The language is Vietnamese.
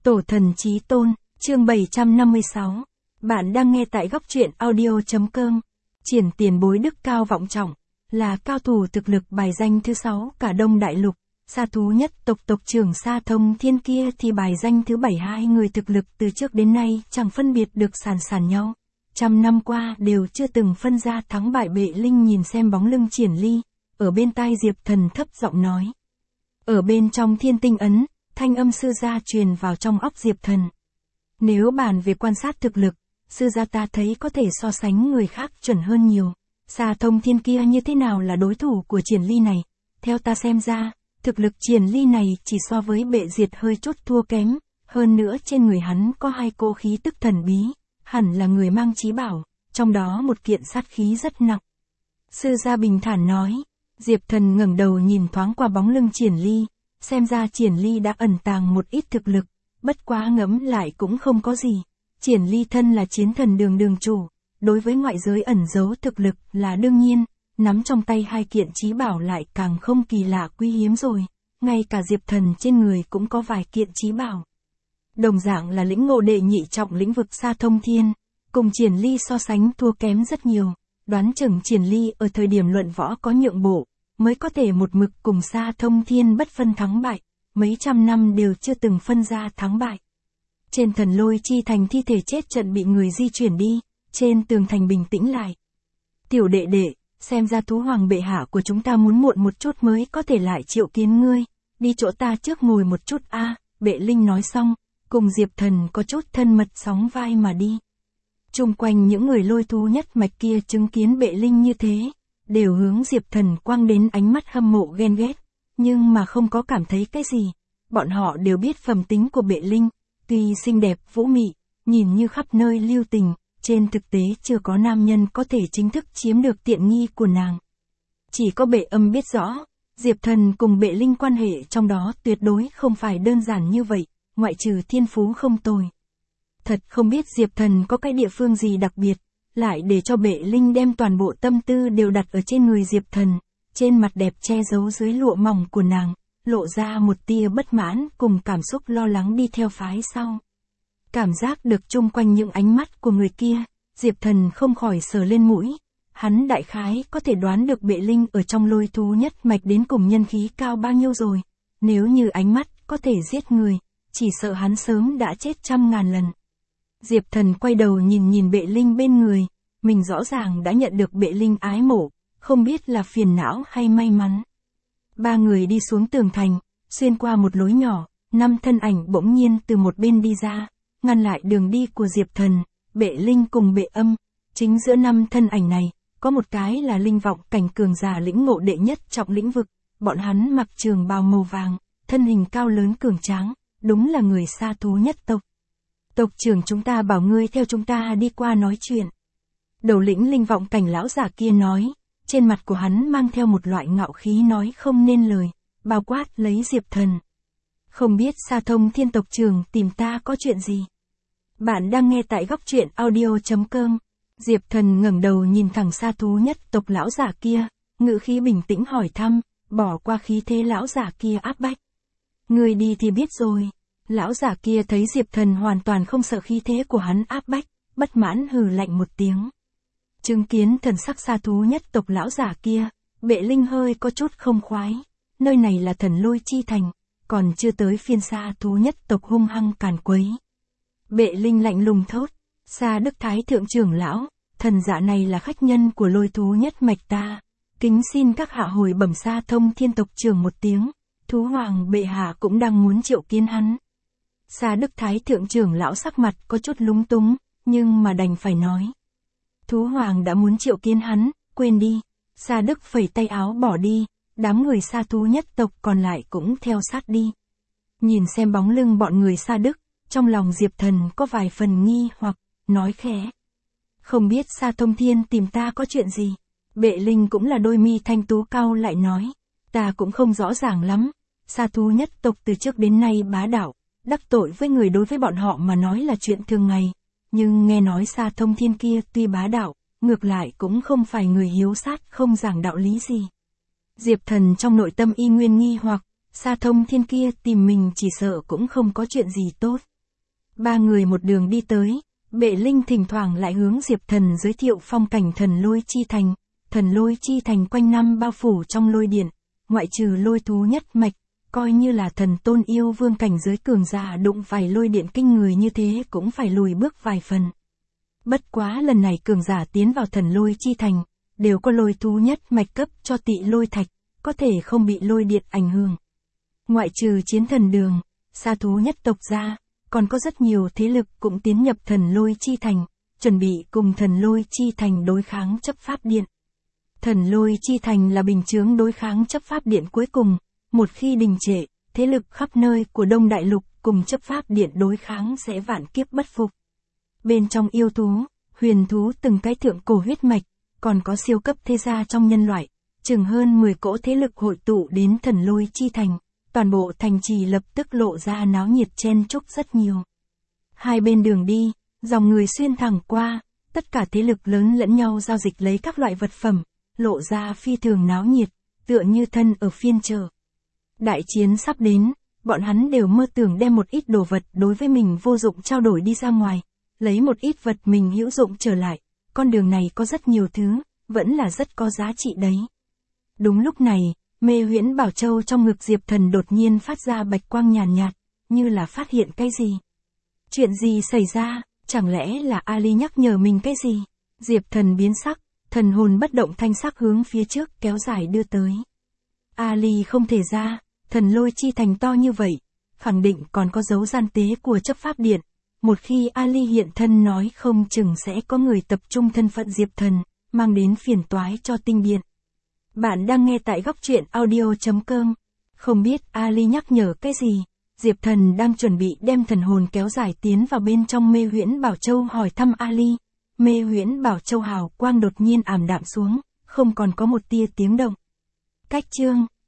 Tổ thần chí tôn, chương 756. Bạn đang nghe tại góc truyện audio.com. Triển tiền bối đức cao vọng trọng, là cao thủ thực lực bài danh thứ 6 cả Đông Đại Lục. Sa thú nhất tộc tộc trưởng Sa Thông Thiên kia thì bài danh thứ 72, người thực lực từ trước đến nay chẳng phân biệt được sàn nhau. Trăm năm qua đều chưa từng phân ra thắng bại. Bệ Linh nhìn xem bóng lưng Triển Ly, ở bên tai Diệp Thần thấp giọng nói. Ở bên trong thiên tinh ấn, thanh âm sư gia truyền vào trong óc Diệp Thần. Nếu bàn về quan sát thực lực, sư gia ta thấy có thể so sánh người khác chuẩn hơn nhiều. Sa Thông Thiên kia như thế nào là đối thủ của Triển Ly này? Theo ta xem ra, thực lực Triển Ly này chỉ so với Bệ Diệt hơi chút thua kém, hơn nữa trên người hắn có hai cỗ khí tức thần bí, hẳn là người mang chí bảo, trong đó một kiện sát khí rất nặng. Sư gia bình thản nói. Diệp Thần ngẩng đầu nhìn thoáng qua bóng lưng Triển Ly, xem ra Triển Ly đã ẩn tàng một ít thực lực, bất quá ngẫm lại cũng không có gì. Triển Ly thân là chiến thần đường chủ, đối với ngoại giới ẩn giấu thực lực là đương nhiên, nắm trong tay hai kiện chí bảo lại càng không kỳ lạ quý hiếm rồi, ngay cả Diệp Thần trên người cũng có vài kiện chí bảo. Đồng dạng là lĩnh ngộ đệ nhị trọng lĩnh vực Sa Thông Thiên, cùng Triển Ly so sánh thua kém rất nhiều, đoán chừng Triển Ly ở thời điểm luận võ có nhượng bộ, mới có thể một mực cùng Sa Thông Thiên bất phân thắng bại, mấy trăm năm đều chưa từng phân ra thắng bại. Trên Thần Lôi Chi Thành thi thể chết trận bị người di chuyển đi, trên tường thành bình tĩnh lại. Tiểu đệ đệ, xem ra thú hoàng bệ hạ của chúng ta muốn muộn một chút mới có thể lại triệu kiến ngươi, đi chỗ ta trước ngồi một chút a. Bệ Linh nói xong, cùng Diệp Thần có chút thân mật sóng vai mà đi. Chung quanh những người lôi thú nhất mạch kia chứng kiến Bệ Linh như thế, đều hướng Diệp Thần quăng đến ánh mắt hâm mộ ghen ghét, nhưng mà không có cảm thấy cái gì. Bọn họ đều biết phẩm tính của Bệ Linh, tuy xinh đẹp vũ mị, nhìn như khắp nơi lưu tình, trên thực tế chưa có nam nhân có thể chính thức chiếm được tiện nghi của nàng. Chỉ có Bệ Âm biết rõ, Diệp Thần cùng Bệ Linh quan hệ trong đó tuyệt đối không phải đơn giản như vậy, ngoại trừ thiên phú không tồi. Thật không biết Diệp Thần có cái địa phương gì đặc biệt, lại để cho Bệ Linh đem toàn bộ tâm tư đều đặt ở trên người Diệp Thần, trên mặt đẹp che giấu dưới lụa mỏng của nàng, lộ ra một tia bất mãn cùng cảm xúc lo lắng đi theo phái sau. Cảm giác được chung quanh những ánh mắt của người kia, Diệp Thần không khỏi sờ lên mũi, hắn đại khái có thể đoán được Bệ Linh ở trong lôi thú nhất mạch đến cùng nhân khí cao bao nhiêu rồi, nếu như ánh mắt có thể giết người, chỉ sợ hắn sớm đã chết trăm ngàn lần. Diệp Thần quay đầu nhìn Bệ Linh bên người, mình rõ ràng đã nhận được Bệ Linh ái mộ, không biết là phiền não hay may mắn. Ba người đi xuống tường thành, xuyên qua một lối nhỏ, 5 thân ảnh bỗng nhiên từ một bên đi ra, ngăn lại đường đi của Diệp Thần, Bệ Linh cùng Bệ Âm. Chính giữa 5 thân ảnh này, có một cái là linh vọng cảnh cường giả lĩnh ngộ đệ nhất trọng lĩnh vực, bọn hắn mặc trường bào màu vàng, thân hình cao lớn cường tráng, đúng là người Sa thú nhất tộc. Tộc trưởng chúng ta bảo ngươi theo chúng ta đi qua nói chuyện. Đầu lĩnh linh vọng cảnh lão giả kia nói, trên mặt của hắn mang theo một loại ngạo khí nói không nên lời, bao quát lấy Diệp Thần. Không biết Sa Thông Thiên tộc trưởng tìm ta có chuyện gì? Bạn đang nghe tại góc truyện audio.com. Diệp Thần ngẩng đầu nhìn thẳng Sa thú nhất tộc lão giả kia, ngữ khí bình tĩnh hỏi thăm, bỏ qua khí thế lão giả kia áp bách. Người đi thì biết rồi. Lão giả kia thấy Diệp Thần hoàn toàn không sợ khí thế của hắn áp bách, bất mãn hừ lạnh một tiếng. Chứng kiến thần sắc Sa thú nhất tộc lão giả kia, Bệ Linh hơi có chút không khoái. Nơi này là Thần Lôi Chi Thành, còn chưa tới phiên Sa thú nhất tộc hung hăng càn quấy. Bệ Linh lạnh lùng thốt, Sa Đức Thái thượng trưởng lão, thần giả này là khách nhân của lôi thú nhất mạch ta, kính xin các hạ hồi bẩm Sa Thông Thiên tộc trưởng một tiếng, thú hoàng bệ hạ cũng đang muốn triệu kiến hắn. Sa Đức Thái thượng trưởng lão sắc mặt có chút lúng túng, nhưng mà đành phải nói. Thú hoàng đã muốn triệu kiến hắn, quên đi. Sa Đức phẩy tay áo bỏ đi, đám người Sa thú nhất tộc còn lại cũng theo sát đi. Nhìn xem bóng lưng bọn người Sa Đức, trong lòng Diệp Thần có vài phần nghi hoặc, nói khẽ. Không biết Sa Thông Thiên tìm ta có chuyện gì? Bệ Linh cũng là đôi mi thanh tú cau lại nói. Ta cũng không rõ ràng lắm, Sa thú nhất tộc từ trước đến nay bá đạo, đắc tội với người đối với bọn họ mà nói là chuyện thường ngày. Nhưng nghe nói Sa Thông Thiên kia tuy bá đạo, ngược lại cũng không phải người hiếu sát không giảng đạo lý gì. Diệp Thần trong nội tâm y nguyên nghi hoặc, Sa Thông Thiên kia tìm mình chỉ sợ cũng không có chuyện gì tốt. Ba người một đường đi tới, Bệ Linh thỉnh thoảng lại hướng Diệp Thần giới thiệu phong cảnh Thần Lôi Chi Thành. Thần Lôi Chi Thành quanh năm bao phủ trong lôi điện, ngoại trừ lôi thú nhất mạch, coi như là thần tôn yêu vương cảnh giới cường giả đụng phải lôi điện kinh người như thế cũng phải lùi bước vài phần. Bất quá lần này cường giả tiến vào Thần Lôi Chi Thành, đều có lôi thú nhất mạch cấp cho Tị Lôi Thạch, có thể không bị lôi điện ảnh hưởng. Ngoại trừ Chiến Thần Đường, Sa Thú nhất tộc ra, còn có rất nhiều thế lực cũng tiến nhập Thần Lôi Chi Thành, chuẩn bị cùng Thần Lôi Chi Thành đối kháng chấp pháp điện. Thần Lôi Chi Thành là bình chướng đối kháng chấp pháp điện cuối cùng, một khi đình trệ, thế lực khắp nơi của Đông Đại Lục cùng chấp pháp điện đối kháng sẽ vạn kiếp bất phục. Bên trong yêu thú, huyền thú từng cái thượng cổ huyết mạch, còn có siêu cấp thế gia trong nhân loại, chừng hơn 10 cỗ thế lực hội tụ đến Thần Lôi Chi Thành, toàn bộ thành trì lập tức lộ ra náo nhiệt chen chúc rất nhiều. Hai bên đường đi, dòng người xuyên thẳng qua, tất cả thế lực lớn lẫn nhau giao dịch lấy các loại vật phẩm, lộ ra phi thường náo nhiệt, tựa như thân ở phiên chợ. Đại chiến sắp đến, bọn hắn đều mơ tưởng đem một ít đồ vật đối với mình vô dụng trao đổi đi ra ngoài, lấy một ít vật mình hữu dụng trở lại, con đường này có rất nhiều thứ, vẫn là rất có giá trị đấy. Đúng lúc này, Mê Huyễn Bảo Châu trong ngực Diệp Thần đột nhiên phát ra bạch quang nhàn nhạt, như là phát hiện cái gì. Chuyện gì xảy ra, chẳng lẽ là Ali nhắc nhở mình cái gì? Diệp Thần biến sắc, thần hồn bất động thanh sắc hướng phía trước kéo dài đưa tới. Ali không thể ra, Thần Lôi Chi Thành to như vậy, khẳng định còn có dấu gian tế của chấp pháp điện. Một khi Ali hiện thân nói không chừng sẽ có người tập trung thân phận Diệp Thần, mang đến phiền toái cho tinh điện. Bạn đang nghe tại góc truyện audio.com. Không biết Ali nhắc nhở cái gì, Diệp Thần đang chuẩn bị đem thần hồn kéo dài tiến vào bên trong Mê Huyễn Bảo Châu hỏi thăm Ali. Mê Huyễn Bảo Châu hào quang đột nhiên ảm đạm xuống, không còn có một tia tiếng động. Cách chương